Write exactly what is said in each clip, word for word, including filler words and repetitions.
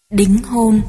Đính hôn.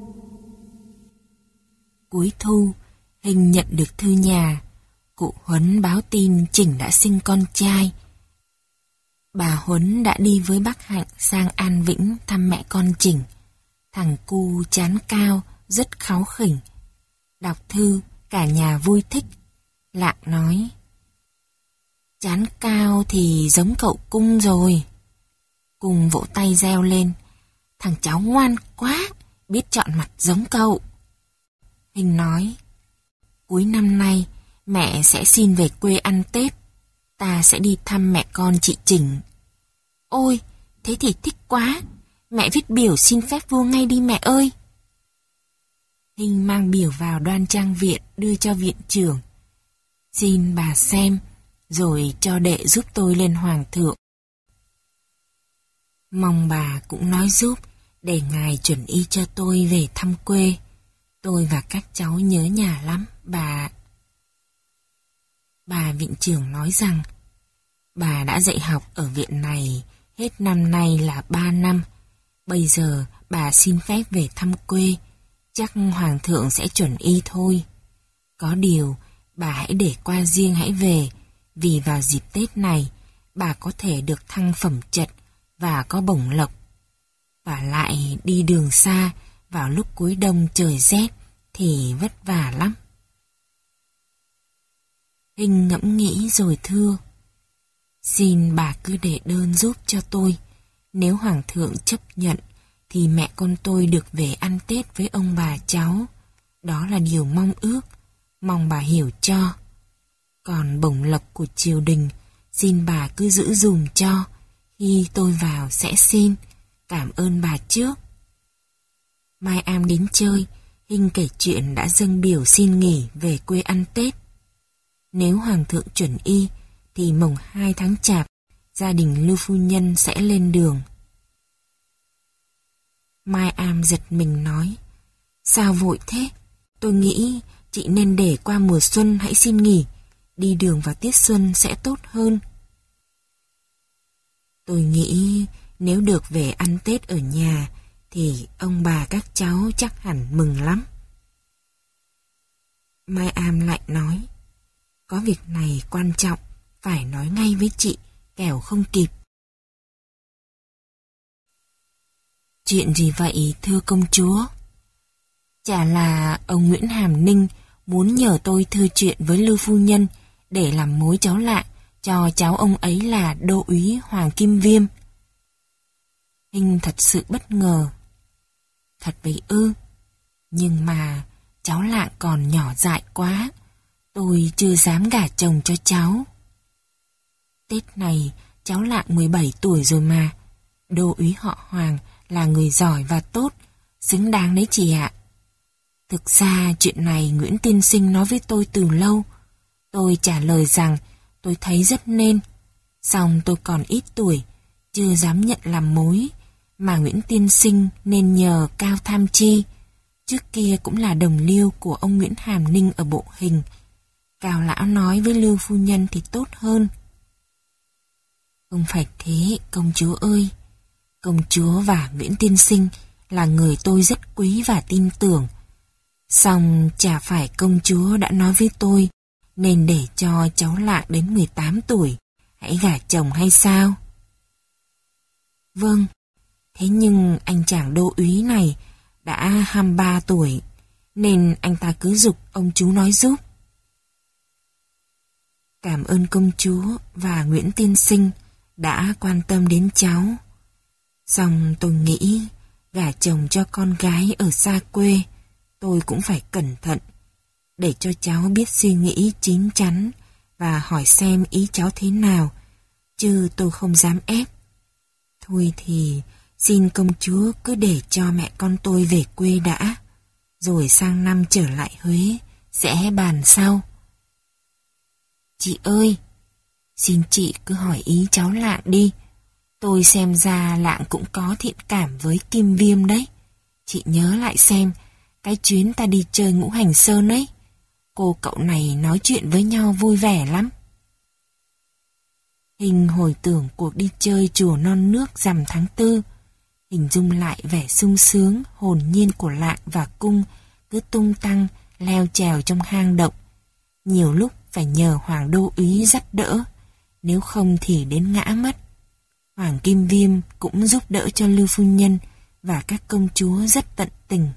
Cuối thu, Hình nhận được thư nhà. Cụ Huấn báo tin Chỉnh đã sinh con trai. Bà Huấn đã đi với bác Hạnh sang An Vĩnh thăm mẹ con Chỉnh. Thằng cu chán cao, rất kháu khỉnh. Đọc thư, cả nhà vui thích. Lạng nói: Chán cao thì giống cậu Cung rồi. Cung vỗ tay reo lên: Thằng cháu ngoan quá, biết chọn mặt giống cậu. Hình nói: Cuối năm nay, mẹ sẽ xin về quê ăn Tết. Ta sẽ đi thăm mẹ con chị Chỉnh. Ôi, thế thì thích quá. Mẹ viết biểu xin phép vua ngay đi mẹ ơi. Hình mang biểu vào đoan trang viện đưa cho viện trưởng. Xin bà xem, rồi cho đệ giúp tôi lên hoàng thượng. Mong bà cũng nói giúp để ngài chuẩn y cho tôi về thăm quê. Tôi và các cháu nhớ nhà lắm, bà. Bà viện trưởng nói rằng bà đã dạy học ở viện này hết năm nay là ba năm. Bây giờ bà xin phép về thăm quê, chắc hoàng thượng sẽ chuẩn y thôi. Có điều bà hãy để qua riêng hãy về, vì vào dịp Tết này bà có thể được thăng phẩm chật và có bổng lộc. Và lại đi đường xa vào lúc cuối đông trời rét thì vất vả lắm. Hình ngẫm nghĩ rồi thưa: Xin bà cứ để đơn giúp cho tôi. Nếu hoàng thượng chấp nhận thì mẹ con tôi được về ăn Tết với ông bà cháu. Đó là điều mong ước, mong bà hiểu cho. Còn bổng lộc của triều đình xin bà cứ giữ dùm cho. Khi tôi vào sẽ xin. Cảm ơn bà trước. Mai Am đến chơi, Hình kể chuyện đã dâng biểu xin nghỉ về quê ăn Tết. Nếu hoàng thượng chuẩn y thì mồng hai tháng Chạp, gia đình Lưu phu nhân sẽ lên đường. Mai Am giật mình nói: Sao vội thế? Tôi nghĩ chị nên để qua mùa xuân hãy xin nghỉ. Đi đường vào tiết xuân sẽ tốt hơn. Tôi nghĩ nếu được về ăn Tết ở nhà thì ông bà các cháu chắc hẳn mừng lắm. Mai Am lại nói: Có việc này quan trọng, phải nói ngay với chị, kẻo không kịp. Chuyện gì vậy thưa công chúa? Chả là ông Nguyễn Hàm Ninh muốn nhờ tôi thư chuyện với Lưu phu nhân để làm mối cháu lạ cho cháu ông ấy là đô úy Hoàng Kim Viêm. Hình thật sự bất ngờ. Thật vậy ư? Nhưng mà cháu Lạng còn nhỏ dại quá, tôi chưa dám gả chồng cho cháu. Tết này cháu Lạng mười bảy tuổi rồi mà. Đô úy họ Hoàng là người giỏi và tốt, xứng đáng đấy chị ạ. Thực ra chuyện này Nguyễn tiên sinh nói với tôi từ lâu. Tôi trả lời rằng tôi thấy rất nên. Song tôi còn ít tuổi, chưa dám nhận làm mối, mà Nguyễn tiên sinh nên nhờ Cao Tham Chi. Trước kia cũng là đồng liêu của ông Nguyễn Hàm Ninh ở Bộ Hình. Cao lão nói với Lưu phu nhân thì tốt hơn. Không phải thế, công chúa ơi. Công chúa và Nguyễn tiên sinh là người tôi rất quý và tin tưởng. Song chả phải công chúa đã nói với tôi nên để cho cháu Lạng đến mười tám tuổi hãy gả chồng hay sao? Vâng, thế nhưng anh chàng đô úy này đã hai mươi ba tuổi, nên anh ta cứ giục ông chú nói giúp. Cảm ơn công chúa và Nguyễn tiên sinh đã quan tâm đến cháu. Song tôi nghĩ gả chồng cho con gái ở xa quê, tôi cũng phải cẩn thận, để cho cháu biết suy nghĩ chín chắn và hỏi xem ý cháu thế nào, chứ tôi không dám ép. Thôi thì xin công chúa cứ để cho mẹ con tôi về quê đã, rồi sang năm trở lại Huế sẽ bàn sau. Chị ơi, xin chị cứ hỏi ý cháu Lạng đi. Tôi xem ra Lạng cũng có thiện cảm với Kim Viêm đấy. Chị nhớ lại xem cái chuyến ta đi chơi Ngũ Hành Sơn ấy, cô cậu này nói chuyện với nhau vui vẻ lắm. Hình hồi tưởng cuộc đi chơi chùa Non Nước rằm tháng tư. Hình dung lại vẻ sung sướng, hồn nhiên của Lạng và Cung cứ tung tăng, leo trèo trong hang động. Nhiều lúc phải nhờ Hoàng đô úy dắt đỡ, nếu không thì đến ngã mất. Hoàng Kim Viêm cũng giúp đỡ cho Lưu phu nhân và các công chúa rất tận tình.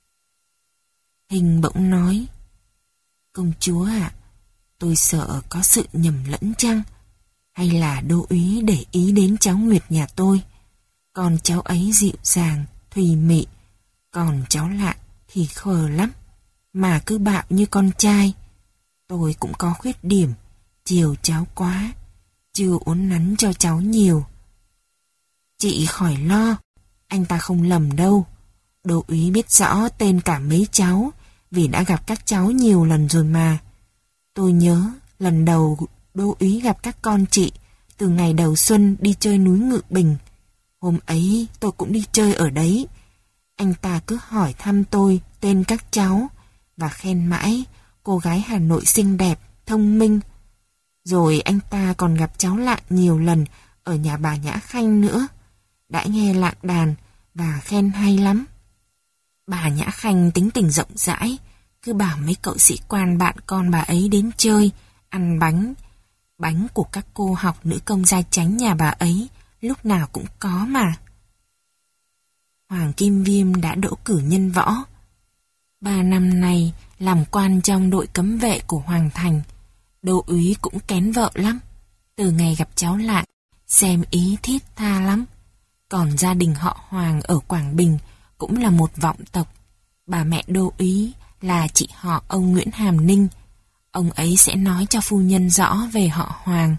Hình bỗng nói, công chúa ạ, tôi sợ có sự nhầm lẫn chăng? Hay là đô úy để ý đến cháu Nguyệt nhà tôi? Con cháu ấy dịu dàng, thùy mị, còn cháu Lạng thì khờ lắm, mà cứ bạo như con trai. Tôi cũng có khuyết điểm, chiều cháu quá, chưa uốn nắn cho cháu nhiều. Chị khỏi lo, anh ta không lầm đâu. Đô úy biết rõ tên cả mấy cháu, vì đã gặp các cháu nhiều lần rồi mà. Tôi nhớ lần đầu đô úy gặp các con chị từ ngày đầu xuân đi chơi núi Ngự Bình. Hôm ấy tôi cũng đi chơi ở đấy. Anh ta cứ hỏi thăm tôi tên các cháu và khen mãi cô gái Hà Nội xinh đẹp, thông minh. Rồi anh ta còn gặp cháu Lạng nhiều lần ở nhà bà Nhã Khanh nữa. Đã nghe Lạng đàn và khen hay lắm. Bà Nhã Khanh tính tình rộng rãi, cứ bảo mấy cậu sĩ quan bạn con bà ấy đến chơi, ăn bánh. Bánh của các cô học nữ công gia chánh nhà bà ấy lúc nào cũng có mà. Hoàng Kim Viêm đã đỗ cử nhân võ. Ba năm nay làm quan trong đội cấm vệ của Hoàng Thành. Đô úy cũng kén vợ lắm. Từ ngày gặp cháu Lạng, xem ý thiết tha lắm. Còn gia đình họ Hoàng ở Quảng Bình cũng là một vọng tộc. Bà mẹ đô úy là chị họ ông Nguyễn Hàm Ninh. Ông ấy sẽ nói cho phu nhân rõ về họ Hoàng.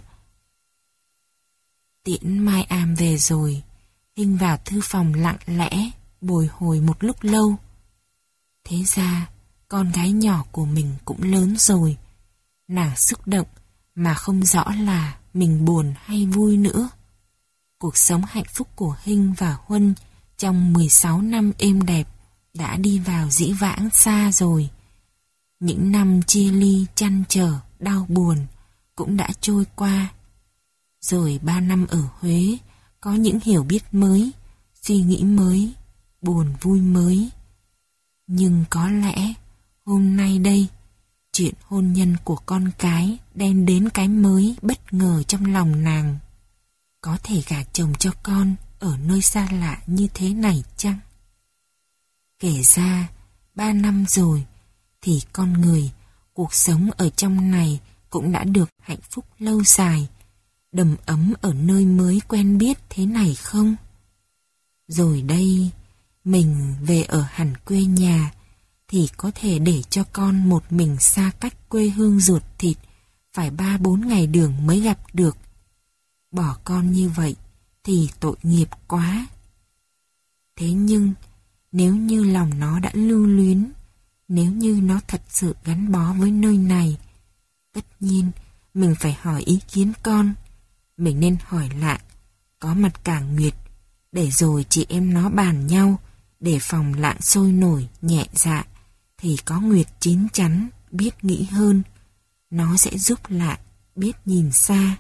Tiễn Mai Am về rồi, Hinh vào thư phòng lặng lẽ, bồi hồi một lúc lâu. Thế ra, con gái nhỏ của mình cũng lớn rồi. Nàng xúc động mà không rõ là mình buồn hay vui nữa. Cuộc sống hạnh phúc của Hinh và Huân trong mười sáu năm êm đẹp đã đi vào dĩ vãng xa rồi. Những năm chia ly chăn trở, đau buồn cũng đã trôi qua. Rồi ba năm ở Huế có những hiểu biết mới, suy nghĩ mới, buồn vui mới. Nhưng có lẽ hôm nay đây, chuyện hôn nhân của con cái đem đến cái mới bất ngờ trong lòng nàng. Có thể gả chồng cho con ở nơi xa lạ như thế này chăng? Kể ra, ba năm rồi, thì con người, cuộc sống ở trong này cũng đã được hạnh phúc lâu dài, đầm ấm ở nơi mới quen biết thế này không? Rồi đây, mình về ở hẳn quê nhà, thì có thể để cho con một mình xa cách quê hương ruột thịt, phải ba bốn ngày đường mới gặp được. Bỏ con như vậy thì tội nghiệp quá. Thế nhưng, nếu như lòng nó đã lưu luyến, nếu như nó thật sự gắn bó với nơi này, tất nhiên mình phải hỏi ý kiến con. Mình nên hỏi Lạng, có mặt cả Nguyệt, để rồi chị em nó bàn nhau, để phòng Lạng sôi nổi, nhẹ dạ, thì có Nguyệt chín chắn, biết nghĩ hơn. Nó sẽ giúp Lạng biết nhìn xa.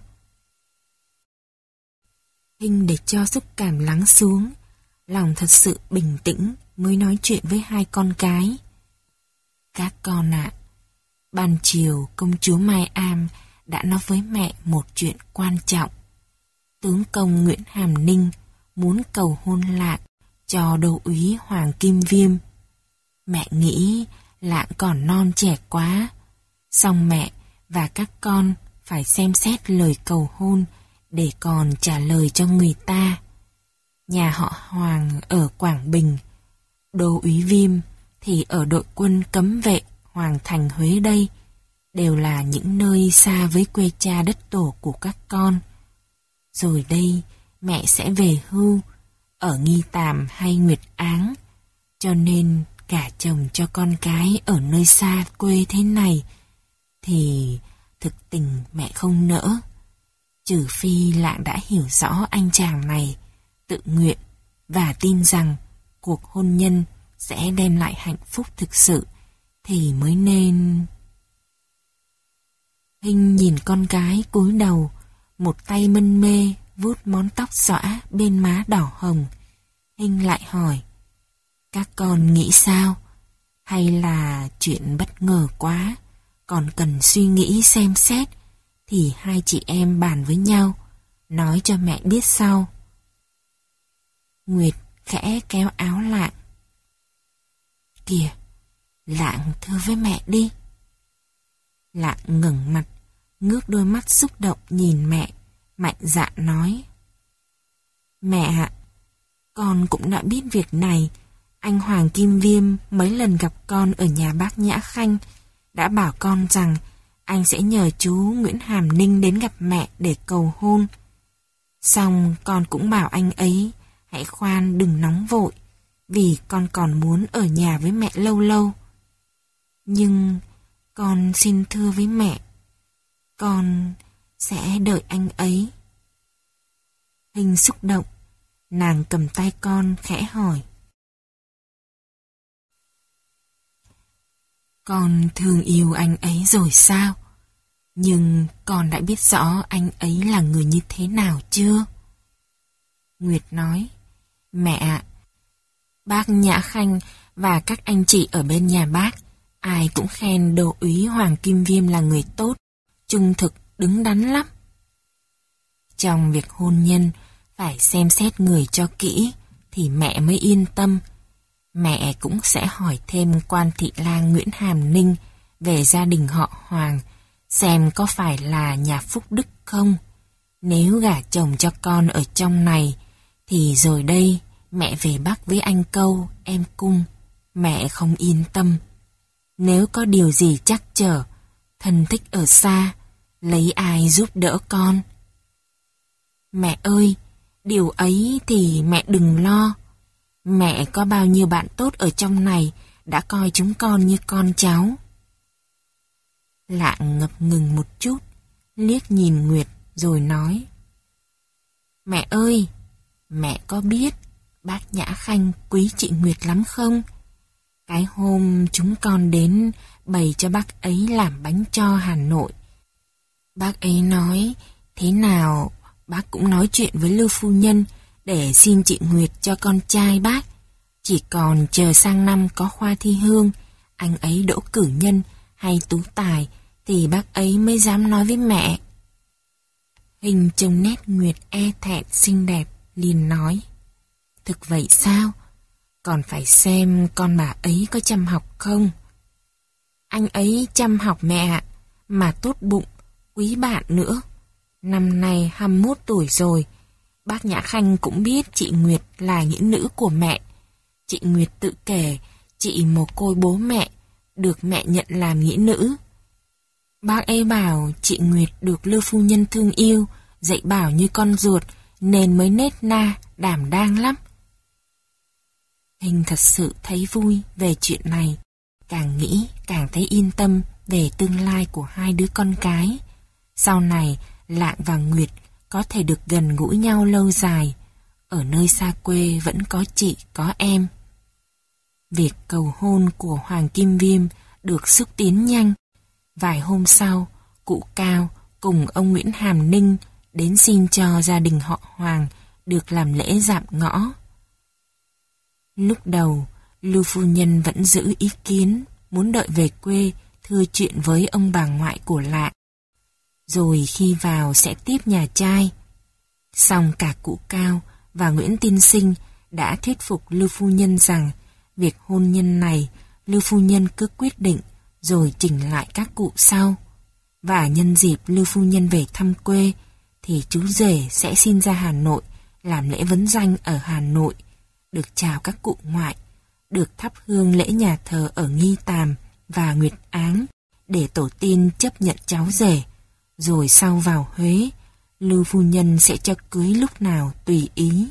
Hinh để cho xúc cảm lắng xuống, lòng thật sự bình tĩnh mới nói chuyện với hai con cái. Các con ạ, ban chiều công chúa Mai Am đã nói với mẹ một chuyện quan trọng. Tướng công Nguyễn Hàm Ninh muốn cầu hôn Lạng cho đô úy Hoàng Kim Viêm. Mẹ nghĩ Lạng còn non trẻ quá, song mẹ và các con phải xem xét lời cầu hôn để còn trả lời cho người ta. Nhà họ Hoàng ở Quảng Bình, đô úy Viêm thì ở đội quân cấm vệ Hoàng Thành Huế đây, đều là những nơi xa với quê cha đất tổ của các con. Rồi đây mẹ sẽ về hưu ở Nghi Tàm hay Nguyệt Áng, cho nên gả chồng cho con cái ở nơi xa quê thế này thì thực tình mẹ không nỡ. Trừ phi Lạng đã hiểu rõ anh chàng này tự nguyện và tin rằng cuộc hôn nhân sẽ đem lại hạnh phúc thực sự thì mới nên. Hinh nhìn con gái cúi đầu, một tay mân mê vuốt món tóc xõa bên má đỏ hồng. Hinh lại hỏi, các con nghĩ sao? Hay là chuyện bất ngờ quá, còn cần suy nghĩ xem xét, thì hai chị em bàn với nhau, nói cho mẹ biết sau. Nguyệt khẽ kéo áo Lạng. Kìa, Lạng thưa với mẹ đi. Lạng ngẩng mặt, ngước đôi mắt xúc động nhìn mẹ, mạnh dạn nói. Mẹ ạ, con cũng đã biết việc này. Anh Hoàng Kim Viêm mấy lần gặp con ở nhà bác Nhã Khanh đã bảo con rằng anh sẽ nhờ chú Nguyễn Hàm Ninh đến gặp mẹ để cầu hôn. Xong con cũng bảo anh ấy hãy khoan đừng nóng vội, vì con còn muốn ở nhà với mẹ lâu lâu. Nhưng con xin thưa với mẹ, con sẽ đợi anh ấy. Hinh xúc động, nàng cầm tay con khẽ hỏi. Con thương yêu anh ấy rồi sao? Nhưng con đã biết rõ anh ấy là người như thế nào chưa? Nguyệt nói, mẹ ạ, bác Nhã Khanh và các anh chị ở bên nhà bác, ai cũng khen Đô úy Hoàng Kim Viêm là người tốt, trung thực, đứng đắn lắm. Trong việc hôn nhân, phải xem xét người cho kỹ, thì mẹ mới yên tâm. Mẹ cũng sẽ hỏi thêm quan thị lang Nguyễn Hàm Ninh về gia đình họ Hoàng, xem có phải là nhà phúc đức không. Nếu gả chồng cho con ở trong này, thì rồi đây mẹ về Bắc với anh Câu, em Cung, mẹ không yên tâm. Nếu có điều gì trắc trở, thân thích ở xa, lấy ai giúp đỡ con? Mẹ ơi, điều ấy thì mẹ đừng lo. Mẹ có bao nhiêu bạn tốt ở trong này đã coi chúng con như con cháu. Lạng ngập ngừng một chút, liếc nhìn Nguyệt rồi nói. Mẹ ơi, mẹ có biết bác Nhã Khanh quý chị Nguyệt lắm không? Cái hôm chúng con đến bày cho bác ấy làm bánh cho Hà Nội, bác ấy nói thế nào bác cũng nói chuyện với Lưu phu nhân để xin chị Nguyệt cho con trai bác. Chỉ còn chờ sang năm có khoa thi hương, anh ấy đỗ cử nhân hay tú tài, thì bác ấy mới dám nói với mẹ. Hình trông nét Nguyệt e thẹn xinh đẹp, liền nói. Thực vậy sao? Còn phải xem con bà ấy có chăm học không? Anh ấy chăm học mẹ ạ, mà tốt bụng, quý bạn nữa. Năm nay hai mươi mốt tuổi rồi. Bác Nhã Khanh cũng biết chị Nguyệt là nghĩa nữ của mẹ. Chị Nguyệt tự kể chị mồ côi bố mẹ, được mẹ nhận làm nghĩa nữ. Bác ấy bảo chị Nguyệt được Lưu phu nhân thương yêu, dạy bảo như con ruột, nên mới nết na, đảm đang lắm. Hình thật sự thấy vui về chuyện này, càng nghĩ càng thấy yên tâm về tương lai của hai đứa con cái. Sau này, Lạng và Nguyệt có thể được gần gũi nhau lâu dài. Ở nơi xa quê vẫn có chị, có em. Việc cầu hôn của Hoàng Kim Viêm được xúc tiến nhanh. Vài hôm sau, cụ Cao cùng ông Nguyễn Hàm Ninh đến xin cho gia đình họ Hoàng được làm lễ dạm ngõ. Lúc đầu, Lưu phu nhân vẫn giữ ý kiến muốn đợi về quê thưa chuyện với ông bà ngoại của Lạng, rồi khi vào sẽ tiếp nhà trai. Song cả cụ Cao và Nguyễn Tiên Sinh đã thuyết phục Lưu phu nhân rằng việc hôn nhân này Lưu phu nhân cứ quyết định rồi chỉnh lại các cụ sau. Và nhân dịp Lưu phu nhân về thăm quê thì chú rể sẽ xin ra Hà Nội làm lễ vấn danh ở Hà Nội, được chào các cụ ngoại, được thắp hương lễ nhà thờ ở Nghi Tàm và Nguyệt Áng để tổ tiên chấp nhận cháu rể. Rồi sau vào Huế, Lưu phu nhân sẽ cho cưới lúc nào tùy ý.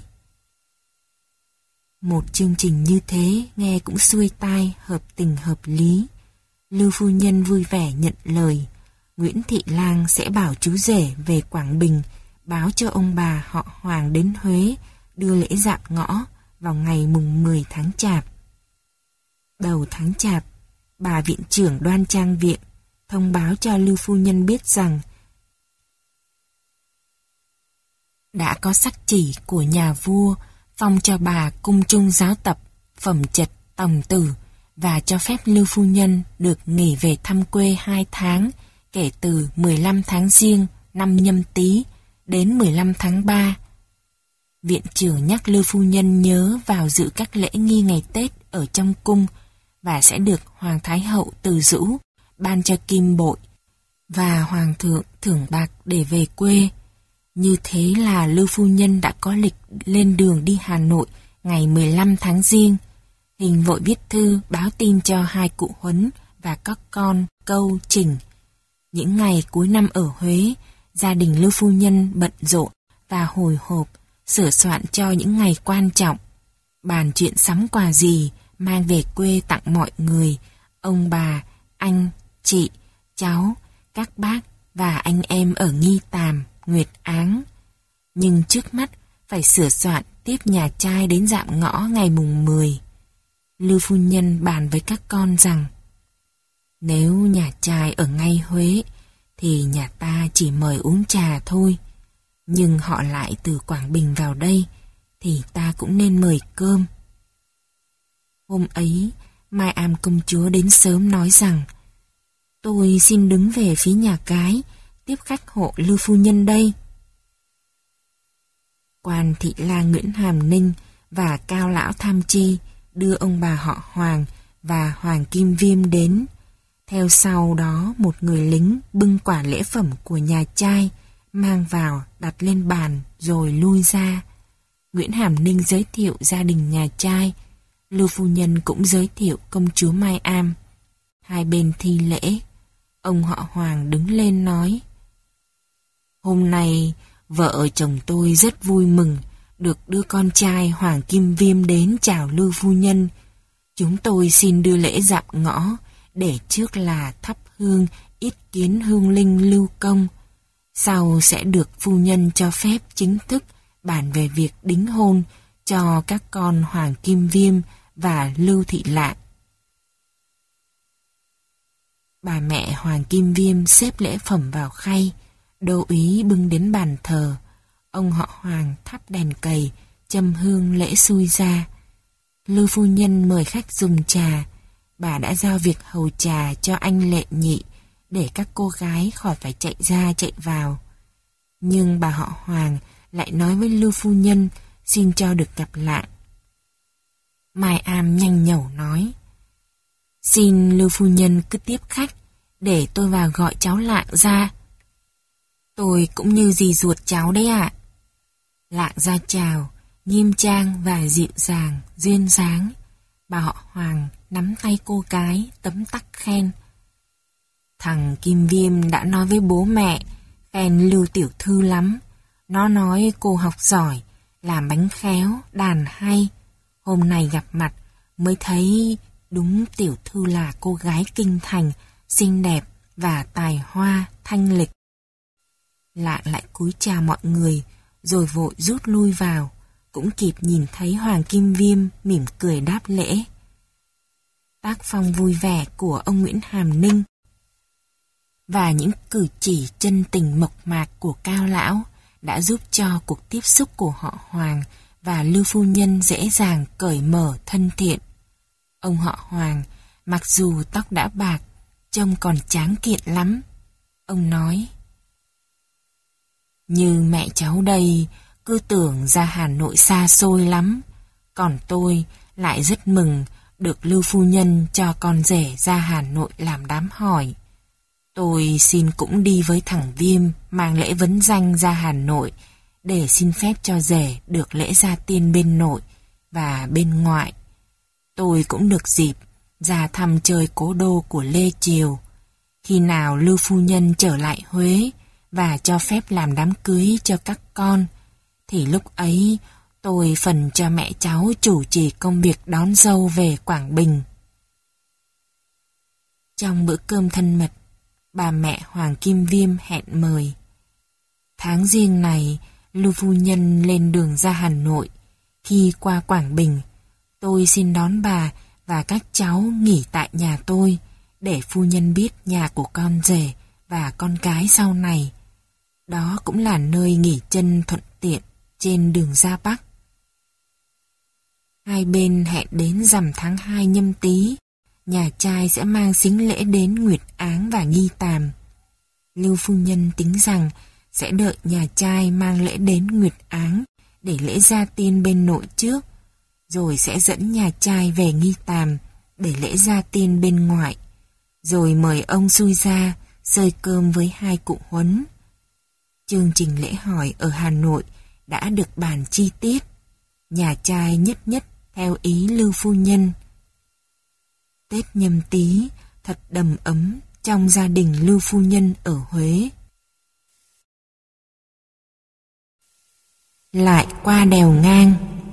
Một chương trình như thế nghe cũng xuôi tai, hợp tình hợp lý. Lưu phu nhân vui vẻ nhận lời. Nguyễn Thị Lang sẽ bảo chú rể về Quảng Bình, báo cho ông bà họ Hoàng đến Huế đưa lễ dạm ngõ vào ngày mùng mười tháng Chạp. Đầu tháng Chạp, bà viện trưởng Đoan Trang Viện thông báo cho Lưu phu nhân biết rằng đã có sắc chỉ của nhà vua phong cho bà cung trung giáo tập, phẩm trạch, tòng tử và cho phép Lưu phu nhân được nghỉ về thăm quê hai tháng kể từ mười lăm tháng Giêng năm Nhâm Tý đến mười lăm tháng ba. Viện trưởng nhắc Lưu phu nhân nhớ vào dự các lễ nghi ngày Tết ở trong cung và sẽ được Hoàng Thái hậu Từ Dũ ban cho kim bội và Hoàng thượng thưởng bạc để về quê. Như thế là Lưu phu nhân đã có lịch lên đường đi Hà Nội ngày mười lăm tháng Giêng. Hình vội viết thư báo tin cho hai cụ Huấn và các con Câu, Trình. Những ngày cuối năm ở Huế, gia đình Lưu phu nhân bận rộn và hồi hộp sửa soạn cho những ngày quan trọng, bàn chuyện sắm quà gì mang về quê tặng mọi người, ông bà, anh, chị, cháu, các bác và anh em ở Nghi Tàm, Nguyệt Áng. Nhưng trước mắt phải sửa soạn tiếp nhà trai đến dạm ngõ ngày mùng mười. Lưu phu nhân bàn với các con rằng nếu nhà trai ở ngay Huế thì nhà ta chỉ mời uống trà thôi, nhưng họ lại từ Quảng Bình vào đây thì ta cũng nên mời cơm. Hôm ấy, Mai Am công chúa đến sớm nói rằng tôi xin đứng về phía nhà cái tiếp khách hộ Lưu phu nhân đây. Quan thị lang Nguyễn Hàm Ninh và Cao lão Tham Chi đưa ông bà họ Hoàng và Hoàng Kim Viêm đến. Theo sau đó một người lính bưng quả lễ phẩm của nhà trai mang vào đặt lên bàn rồi lui ra. Nguyễn Hàm Ninh giới thiệu gia đình nhà trai, Lưu phu nhân cũng giới thiệu công chúa Mai Am. Hai bên thi lễ. Ông họ Hoàng đứng lên nói: hôm nay vợ chồng tôi rất vui mừng được đưa con trai Hoàng Kim Viêm đến chào Lưu phu nhân. Chúng tôi xin đưa lễ dạm ngõ để trước là thắp hương yết kiến hương linh Lưu công, sau sẽ được phu nhân cho phép chính thức bàn về việc đính hôn cho các con Hoàng Kim Viêm và Lưu Thị Lạng. Bà mẹ Hoàng Kim Viêm xếp lễ phẩm vào khay, đô úy bưng đến bàn thờ. Ông họ Hoàng thắp đèn cầy, châm hương lễ xui ra. Lưu phu nhân mời khách dùng trà. Bà đã giao việc hầu trà cho anh Lệ Nhị để các cô gái khỏi phải chạy ra chạy vào. Nhưng bà họ Hoàng lại nói với Lưu phu nhân xin cho được gặp Lạng. Mai Am nhanh nhẩu nói: xin Lưu phu nhân cứ tiếp khách để tôi vào gọi cháu Lạng ra. Tôi cũng như dì ruột cháu đấy ạ. Lạng ra chào, nghiêm trang và dịu dàng, duyên dáng. Bà họ Hoàng nắm tay cô gái tấm tắc khen: thằng Kim Viêm đã nói với bố mẹ khen Lưu tiểu thư lắm. Nó nói cô học giỏi, làm bánh khéo, đàn hay. Hôm nay gặp mặt mới thấy đúng tiểu thư là cô gái kinh thành, xinh đẹp và tài hoa, thanh lịch. Lạng lại cúi chào mọi người rồi vội rút lui vào, cũng kịp nhìn thấy Hoàng Kim Viêm mỉm cười đáp lễ. Tác phong vui vẻ của ông Nguyễn Hàm Ninh và những cử chỉ chân tình mộc mạc của Cao lão đã giúp cho cuộc tiếp xúc của họ Hoàng và Lưu phu nhân dễ dàng cởi mở thân thiện. Ông họ Hoàng, mặc dù tóc đã bạc, trông còn tráng kiện lắm. Ông nói: như mẹ cháu đây cứ tưởng ra Hà Nội xa xôi lắm, còn tôi lại rất mừng được Lưu phu nhân cho con rể ra Hà Nội làm đám hỏi. Tôi xin cũng đi với thằng Viêm mang lễ vấn danh ra Hà Nội để xin phép cho rể được lễ gia tiên bên nội và bên ngoại. Tôi cũng được dịp ra thăm chơi cố đô của Lê Triều. Khi nào Lưu phu nhân trở lại Huế và cho phép làm đám cưới cho các con, thì lúc ấy tôi phần cho mẹ cháu chủ trì công việc đón dâu về Quảng Bình. Trong bữa cơm thân mật, bà mẹ Hoàng Kim Viêm hẹn mời. Tháng Giêng này, Lưu phu nhân lên đường ra Hà Nội. Khi qua Quảng Bình, tôi xin đón bà và các cháu nghỉ tại nhà tôi, để phu nhân biết nhà của con rể và con gái sau này. Đó cũng là nơi nghỉ chân thuận tiện trên đường ra Bắc. Hai bên hẹn đến rằm tháng hai Nhâm Tý, nhà trai sẽ mang sính lễ đến Nguyệt Áng và Nghi Tàm. Lưu phu nhân tính rằng sẽ đợi nhà trai mang lễ đến Nguyệt Áng để lễ gia tiên bên nội trước, rồi sẽ dẫn nhà trai về Nghi Tàm để lễ gia tiên bên ngoại, rồi mời ông xui ra xơi cơm với hai cụ huấn. Chương trình lễ hỏi ở Hà Nội đã được bàn chi tiết, nhà trai nhất nhất theo ý Lưu phu nhân. Tết Nhâm Tý thật đầm ấm trong gia đình Lưu phu nhân ở Huế. Lại qua đèo ngang.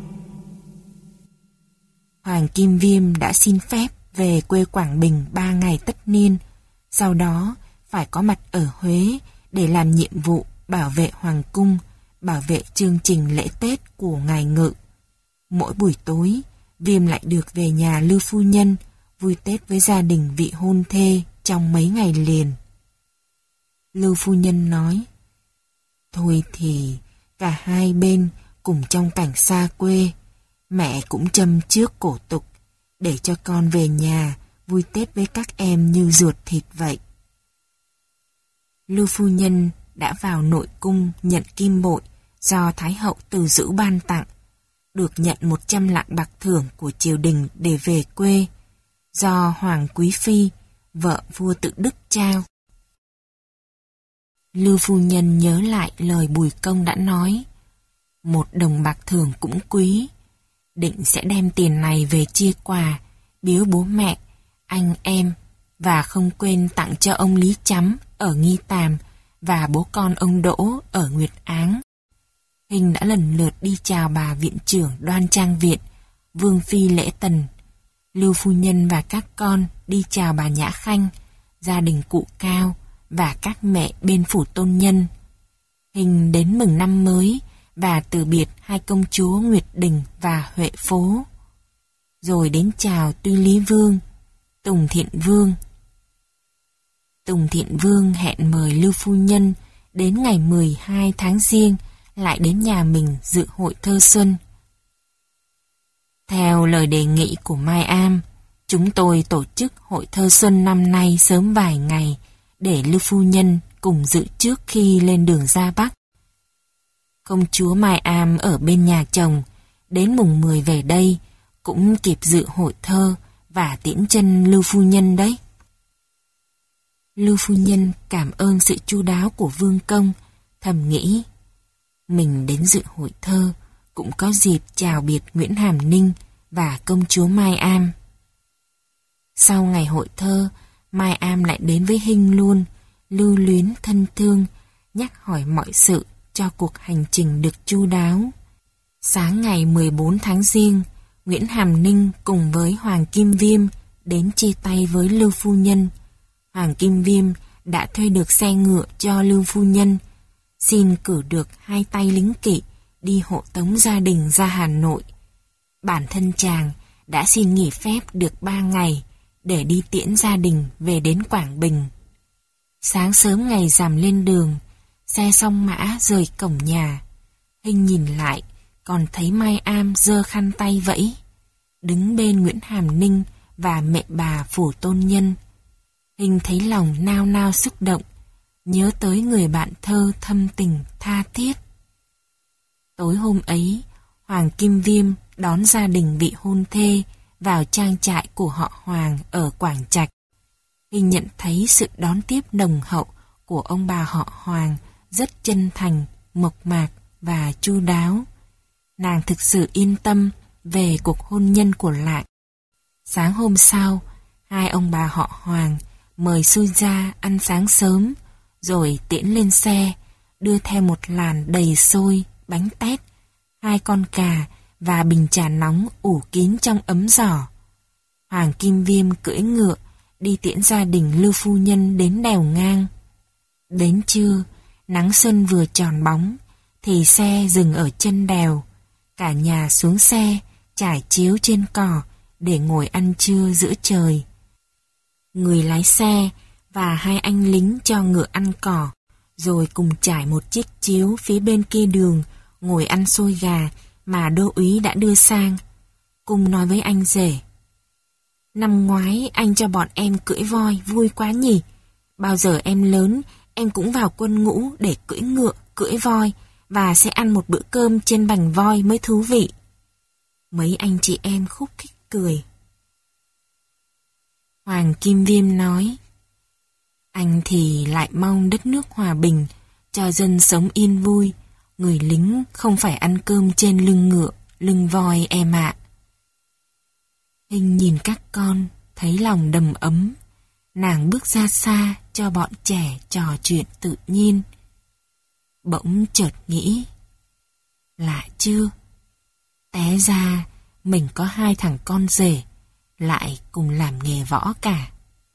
Hoàng Kim Viêm đã xin phép về quê Quảng Bình ba ngày tất niên, sau đó phải có mặt ở Huế để làm nhiệm vụ bảo vệ Hoàng cung, bảo vệ chương trình lễ Tết của ngài Ngự. Mỗi buổi tối, Viêm lại được về nhà Lưu phu nhân, vui Tết với gia đình vị hôn thê trong mấy ngày liền. Lưu phu nhân nói, thôi thì cả hai bên cùng trong cảnh xa quê, mẹ cũng châm trước cổ tục để cho con về nhà vui Tết với các em như ruột thịt vậy. Lưu phu nhân đã vào nội cung nhận kim bội do Thái hậu từ Dữ ban tặng, được nhận một trăm lạng bạc thưởng của triều đình để về quê, do Hoàng Quý Phi, vợ vua Tự Đức trao. Lưu phu nhân nhớ lại lời Bùi Công đã nói, một đồng bạc thưởng cũng quý, định sẽ đem tiền này về chia quà, biếu bố mẹ, anh em, và không quên tặng cho ông Lý Chắm ở Nghi Tàm và bố con ông Đỗ ở Nguyệt Áng. Hình đã lần lượt đi chào bà viện trưởng Đoan Trang Viện, Vương Phi Lễ Tần. Lưu phu nhân và các con đi chào bà Nhã Khanh, gia đình cụ Cao và các mẹ bên phủ tôn nhân. Hình đến mừng năm mới và từ biệt hai công chúa Nguyệt Đình và Huệ Phố. Rồi đến chào Tuy Lý Vương, Tùng Thiện Vương. Tùng Thiện Vương hẹn mời Lưu phu nhân đến ngày mười hai tháng Giêng lại đến nhà mình dự hội thơ xuân. Theo lời đề nghị của Mai Am, chúng tôi tổ chức hội thơ xuân năm nay sớm vài ngày để Lưu phu nhân cùng dự trước khi lên đường ra Bắc. Công chúa Mai Am ở bên nhà chồng, đến mùng mười về đây cũng kịp dự hội thơ và tiễn chân Lưu phu nhân đấy. Lưu phu nhân cảm ơn sự chu đáo của Vương Công, thầm nghĩ, mình đến dự hội thơ cũng có dịp chào biệt Nguyễn Hàm Ninh và công chúa Mai Am. Sau ngày hội thơ, Mai Am lại đến với Hinh luôn, lưu luyến thân thương, nhắc hỏi mọi sự cho cuộc hành trình được chu đáo. Sáng ngày mười bốn tháng Giêng, Nguyễn Hàm Ninh cùng với Hoàng Kim Viêm đến chia tay với Lưu phu nhân. Hoàng Kim Viêm đã thuê được xe ngựa cho Lưu phu nhân, xin cử được hai tay lính kỵ đi hộ tống gia đình ra Hà Nội. Bản thân chàng đã xin nghỉ phép được ba ngày để đi tiễn gia đình về đến Quảng Bình. Sáng sớm ngày rằm lên đường, xe song mã rời cổng nhà. Hinh nhìn lại, còn thấy Mai Am giơ khăn tay vẫy, đứng bên Nguyễn Hàm Ninh và mẹ bà phủ tôn nhân. Hinh thấy lòng nao nao xúc động, nhớ tới người bạn thơ thâm tình tha thiết. Tối hôm ấy, Hoàng Kim Viêm đón gia đình vị hôn thê vào trang trại của họ Hoàng ở Quảng Trạch. Hinh nhận thấy sự đón tiếp nồng hậu của ông bà họ Hoàng rất chân thành, mộc mạc và chu đáo. Nàng thực sự yên tâm về cuộc hôn nhân của Lạng. Sáng hôm sau, hai ông bà họ Hoàng mời xui ra ăn sáng sớm, rồi tiễn lên xe, đưa theo một làn đầy xôi, bánh tét, hai con cà và bình trà nóng ủ kín trong ấm giỏ. Hoàng Kim Viêm cưỡi ngựa đi tiễn gia đình Lưu phu nhân đến đèo ngang. Đến trưa, nắng xuân vừa tròn bóng, thì xe dừng ở chân đèo. Cả nhà xuống xe, trải chiếu trên cỏ để ngồi ăn trưa giữa trời. Người lái xe và hai anh lính cho ngựa ăn cỏ, rồi cùng trải một chiếc chiếu phía bên kia đường, ngồi ăn xôi gà mà đô úy đã đưa sang. Cung nói với anh rể. Năm ngoái anh cho bọn em cưỡi voi, vui quá nhỉ. Bao giờ em lớn, em cũng vào quân ngũ để cưỡi ngựa, cưỡi voi và sẽ ăn một bữa cơm trên bành voi mới thú vị. Mấy anh chị em khúc khích cười. Hoàng Kim Viêm nói, anh thì lại mong đất nước hòa bình, cho dân sống yên vui. Người lính không phải ăn cơm trên lưng ngựa, lưng voi em ạ. Hình nhìn các con, thấy lòng đầm ấm. Nàng bước ra xa cho bọn trẻ trò chuyện tự nhiên. Bỗng chợt nghĩ, lạ chưa? Té ra mình có hai thằng con rể, lại cùng làm nghề võ cả.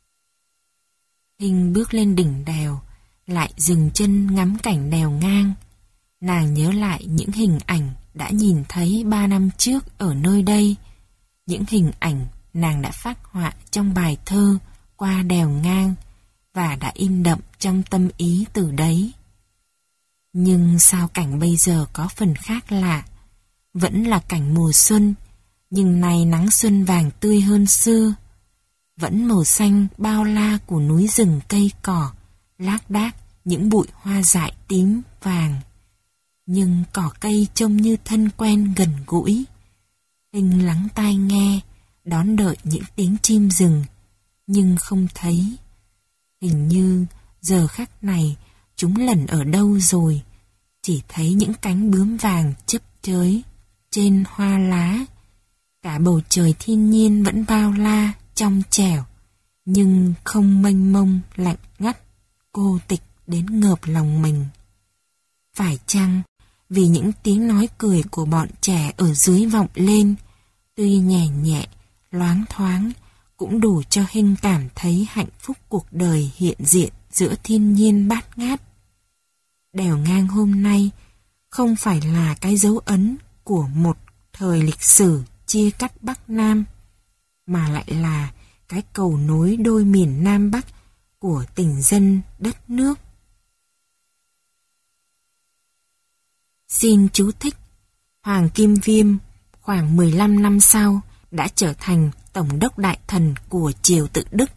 Hình bước lên đỉnh đèo, lại dừng chân ngắm cảnh đèo ngang. Nàng nhớ lại những hình ảnh đã nhìn thấy ba năm trước ở nơi đây. Những hình ảnh nàng đã phác họa trong bài thơ Qua đèo ngang và đã in đậm trong tâm ý từ đấy. Nhưng sao cảnh bây giờ có phần khác lạ. Vẫn là cảnh mùa xuân, nhưng nay nắng xuân vàng tươi hơn xưa. Vẫn màu xanh bao la của núi rừng cây cỏ, lác đác những bụi hoa dại tím vàng. Nhưng cỏ cây trông như thân quen gần gũi. Hình lắng tai nghe, đón đợi những tiếng chim rừng, nhưng không thấy. Hình như giờ khắc này chúng lẩn ở đâu rồi, chỉ thấy những cánh bướm vàng chớp chới trên hoa lá. Cả bầu trời thiên nhiên vẫn bao la, trong trẻo, nhưng không mênh mông, lạnh ngắt, cô tịch đến ngợp lòng mình. Phải chăng vì những tiếng nói cười của bọn trẻ ở dưới vọng lên, tuy nhẹ nhẹ, loáng thoáng, cũng đủ cho Hinh cảm thấy hạnh phúc cuộc đời hiện diện giữa thiên nhiên bát ngát. Đèo ngang hôm nay không phải là cái dấu ấn của một thời lịch sử chia cắt Bắc Nam, mà lại là cái cầu nối đôi miền Nam Bắc của tình dân đất nước. Xin chú thích, Hoàng Kim Viêm khoảng mười lăm năm sau đã trở thành Tổng đốc đại thần của triều tự Đức.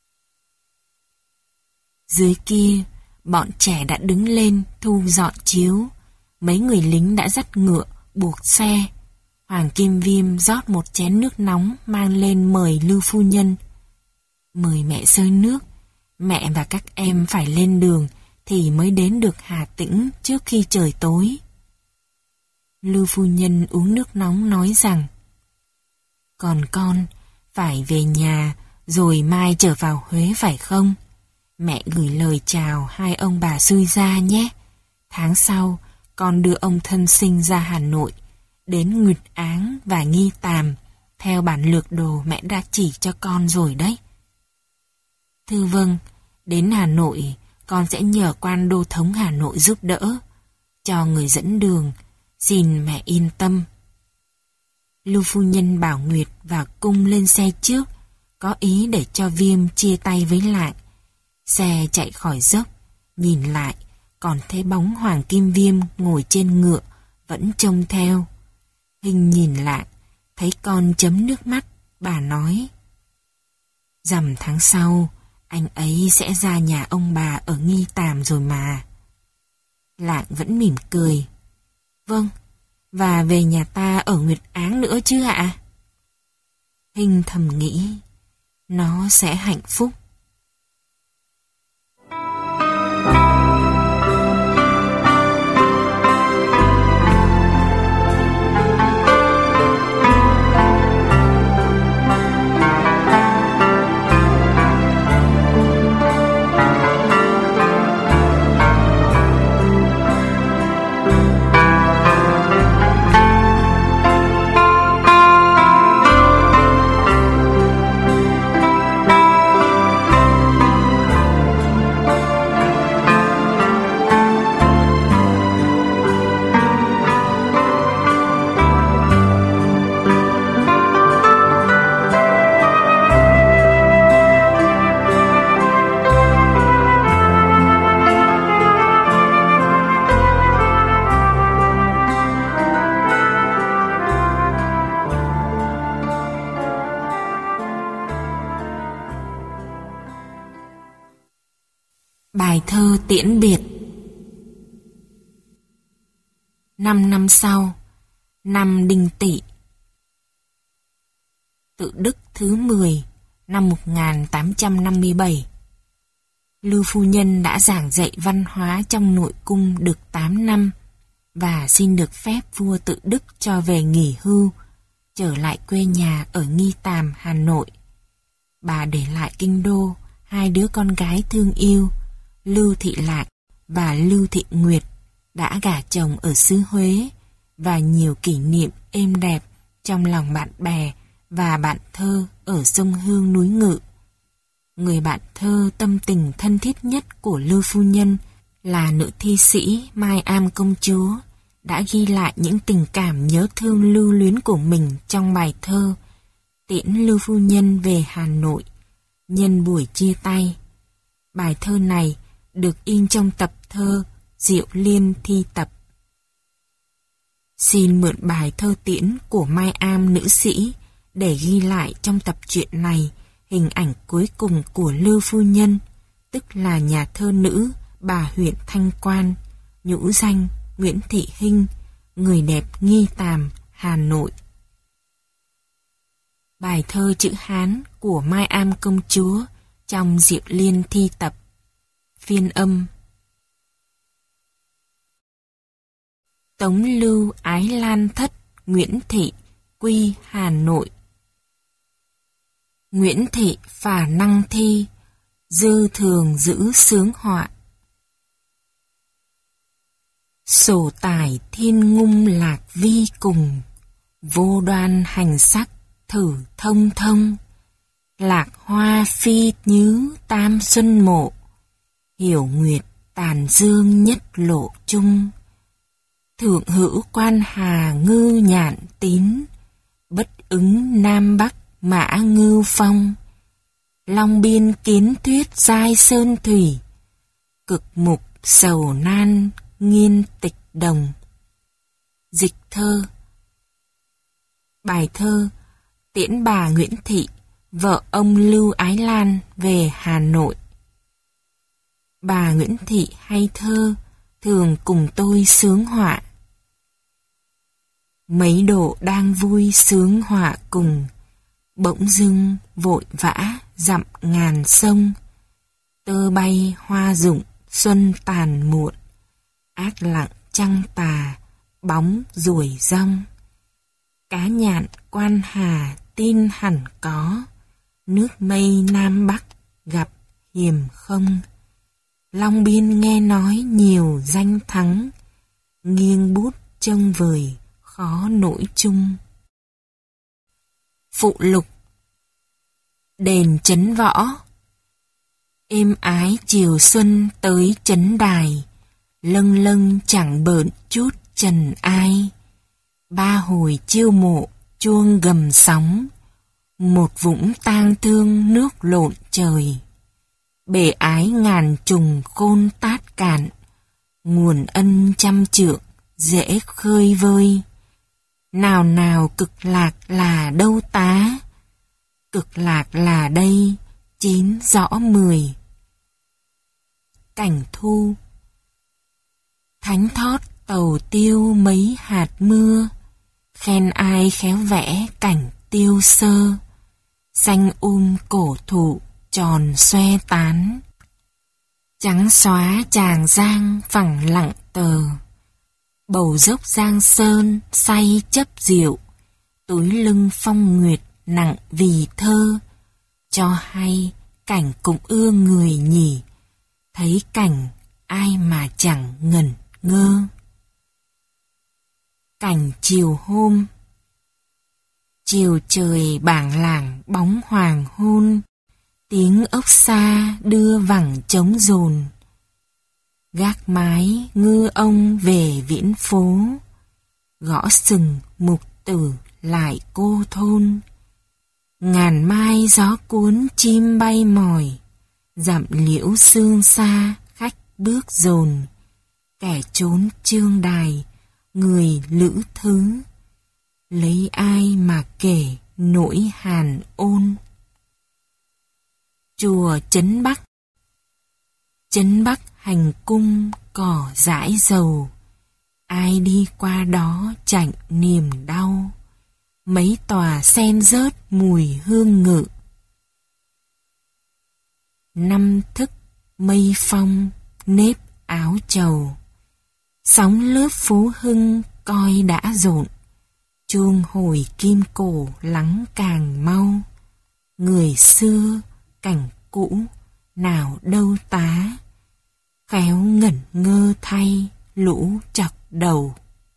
Dưới kia, bọn trẻ đã đứng lên thu dọn chiếu. Mấy người lính đã dắt ngựa, buộc xe. Hoàng Kim Viêm rót một chén nước nóng mang lên mời Lưu phu nhân. Mời mẹ xơi nước, mẹ và các em phải lên đường thì mới đến được Hà Tĩnh trước khi trời tối. Lưu phu nhân uống nước nóng nói rằng, còn con phải về nhà rồi mai trở vào Huế phải không? Mẹ gửi lời chào hai ông bà xui gia nhé. Tháng sau con đưa ông thân sinh ra Hà Nội, đến Nguyệt Áng và Nghi Tàm, theo bản lược đồ mẹ đã chỉ cho con rồi đấy. Thưa vâng, đến Hà Nội con sẽ nhờ quan đô thống Hà Nội giúp đỡ, cho người dẫn đường, xin mẹ yên tâm. Lưu phu nhân bảo Nguyệt và Cung lên xe trước, có ý để cho Viêm chia tay với Lạng. Xe chạy khỏi dốc, nhìn lại, còn thấy bóng Hoàng Kim Viêm ngồi trên ngựa, vẫn trông theo. Hình nhìn Lạng, thấy con chấm nước mắt, bà nói, rằm tháng sau, anh ấy sẽ ra nhà ông bà ở Nghi Tàm rồi mà. Lạng vẫn mỉm cười, vâng, và về nhà ta ở Nguyệt Áng nữa chứ ạ? Hình thầm nghĩ, nó sẽ hạnh phúc. Bài thơ tiễn biệt. Năm năm sau, năm Đinh Tỵ, Tự Đức thứ mười, năm một nghìn tám trăm năm mươi bảy, Lưu phu nhân đã giảng dạy văn hóa trong nội cung được tám năm và xin được phép vua Tự Đức cho về nghỉ hưu, trở lại quê nhà ở Nghi Tàm, Hà Nội. Bà để lại kinh đô hai đứa con gái thương yêu, Lưu Thị Lạc và Lưu Thị Nguyệt, đã gả chồng ở xứ Huế, và nhiều kỷ niệm êm đẹp trong lòng bạn bè và bạn thơ ở sông Hương núi Ngự. Người bạn thơ tâm tình thân thiết nhất của Lưu phu nhân là nữ thi sĩ Mai Am công chúa, đã ghi lại những tình cảm nhớ thương lưu luyến của mình trong bài thơ Tiễn Lưu phu nhân về Hà Nội nhân buổi chia tay. Bài thơ này được in trong tập thơ Diệu Liên thi tập. Xin mượn bài thơ tiễn của Mai Am nữ sĩ để ghi lại trong tập truyện này hình ảnh cuối cùng của Lưu phu nhân, tức là nhà thơ nữ bà huyện Thanh Quan, nhũ danh Nguyễn Thị Hinh, người đẹp Nghi Tàm, Hà Nội. Bài thơ chữ Hán của Mai Am công chúa trong Diệu Liên thi tập. Phiên âm. Tống Lưu Ái Lan thất Nguyễn Thị, quy Hà Nội. Nguyễn Thị phả năng thi, dư thường giữ sướng họa. Sổ tải thiên ngung lạc vi cùng, vô đoan hành sắc thử thông thông. Lạc hoa phi nhứ tam xuân mộ, hiểu nguyệt tàn dương nhất lộ chung. Thượng hữu quan hà ngư nhạn tín, bất ứng nam bắc mã ngưu phong. Long biên kiến thuyết giai sơn thủy, cực mục sầu nan nghiên tịch đồng. Dịch thơ. Bài thơ tiễn bà Nguyễn Thị, vợ ông Lưu Ái Lan về Hà Nội. Bà Nguyễn Thị hay thơ, thường cùng tôi sướng họa. Mấy độ đang vui sướng họa cùng, bỗng dưng vội vã dặm ngàn sông. Tơ bay hoa rụng xuân tàn muộn, ác lặng trăng tà bóng ruồi rong. Cá nhạn quan hà tin hẳn có, nước mây nam bắc gặp hiềm không. Long biên nghe nói nhiều danh thắng, nghiêng bút trông vời khó nổi chung. Phụ lục. Đền Trấn Võ. Êm ái chiều xuân tới trấn đài, lâng lâng chẳng bợn chút trần ai. Ba hồi chiêu mộ chuông gầm sóng, một vũng tang thương nước lộn trời. Bể ái ngàn trùng khôn tát cạn, nguồn ân trăm trượng dễ khơi vơi. Nào nào cực lạc là đâu tá, cực lạc là đây chín rõ mười. Cảnh thu. Thánh thót tàu tiêu mấy hạt mưa, khen ai khéo vẽ cảnh tiêu sơ. Xanh um cổ thụ tròn xoe tán, trắng xóa tràng giang phẳng lặng tờ. Bầu dốc giang sơn say chấp diệu, túi lưng phong nguyệt nặng vì thơ. Cho hay cảnh cũng ưa người nhỉ, thấy cảnh ai mà chẳng ngẩn ngơ. Cảnh chiều hôm. Chiều trời bảng lảng bóng hoàng hôn, tiếng ốc xa đưa vẳng trống dồn. Gác mái ngư ông về viễn phố, gõ sừng mục tử lại cô thôn. Ngàn mai gió cuốn chim bay mỏi, dặm liễu sương xa khách bước dồn. Kẻ trốn trương đài, người lữ thứ, lấy ai mà kể nỗi hàn ôn. Chùa Trấn Bắc. Trấn Bắc hành cung cỏ dãi dầu, ai đi qua đó chạnh niềm đau. Mấy tòa sen rớt mùi hương ngự. Năm thức mây phong nếp áo trầu, sóng lớp Phú Hưng coi đã rộn. Chuông hồi kim cổ lắng càng mau. Người xưa cảnh cũ nào đâu tá, khéo ngẩn ngơ thay lũ chọc đầu.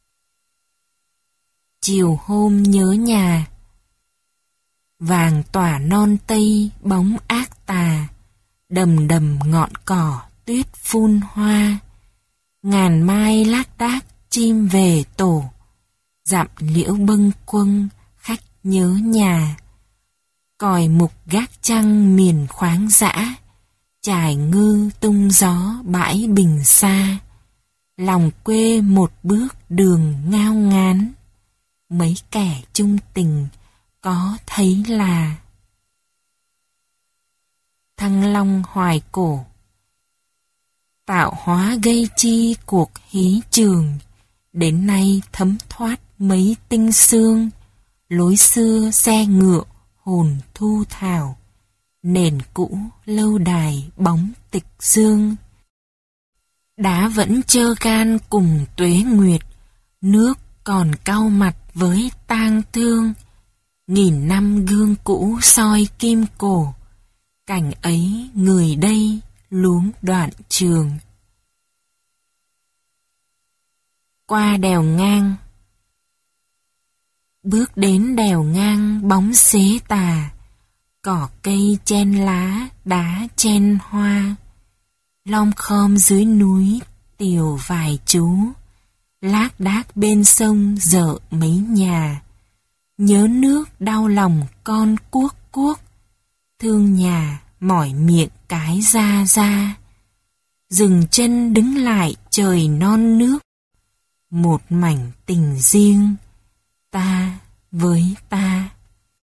Chiều hôm nhớ nhà, vàng tỏa non tây bóng ác tà. Đầm đầm ngọn cỏ tuyết phun hoa, ngàn mai lác đác chim về tổ. Dặm liễu bâng quâng khách nhớ nhà, còi mục gác trăng miền khoáng dã. Trải ngư tung gió bãi bình xa, lòng quê một bước đường ngao ngán. Mấy kẻ chung tình có thấy là. Thăng Long hoài cổ, tạo hóa gây chi cuộc hí trường. Đến nay thấm thoát mấy tinh xương, lối xưa xe ngựa hồn thu thảo. Nền cũ lâu đài bóng tịch dương, đá vẫn trơ gan cùng tuế nguyệt. Nước còn cau mặt với tang thương, nghìn năm gương cũ soi kim cổ. Cảnh ấy người đây luống đoạn trường. Qua đèo ngang, bước đến đèo ngang bóng xế tà. Cỏ cây chen lá, đá chen hoa. Lom khom dưới núi tiều vài chú, lác đác bên sông dợ mấy nhà. Nhớ nước đau lòng con cuốc cuốc, thương nhà mỏi miệng cái ra ra. Dừng chân đứng lại trời non nước, một mảnh tình riêng ta với ta.